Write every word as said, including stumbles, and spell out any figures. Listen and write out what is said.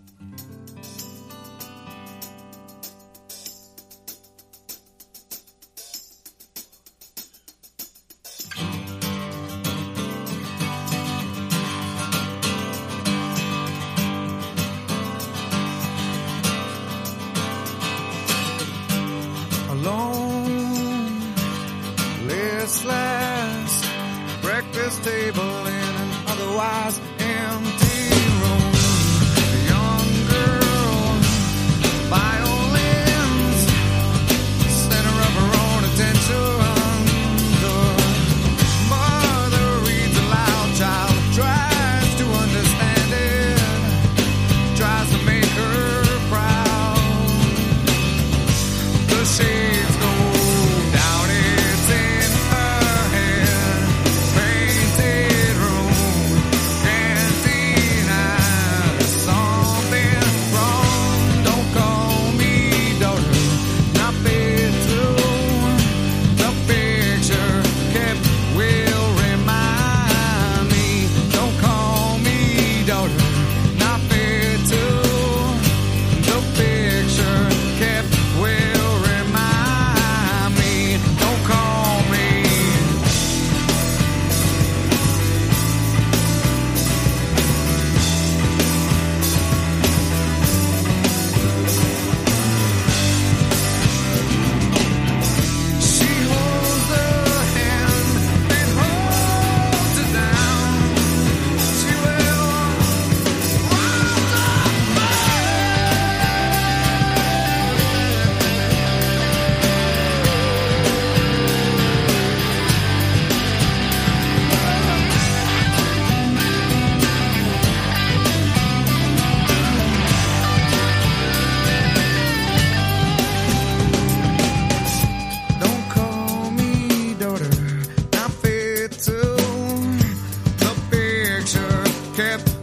Alone, listless, breakfast table in an otherwise empty room. A young girl, violins, center of her own attention. The mother reads aloud, child tries to understand it, tries to make her proud. The shades go down, it's in her head. Painted room, can't deny there's something wrong. Don't call me daughter, not fit to. The picture kept will remind me. Don't call me daughter, not fit to. The picture kept will remind me. Don't call me. She holds the hand that holds her down. She will rise Don't call me daughter, not fit to. The picture kept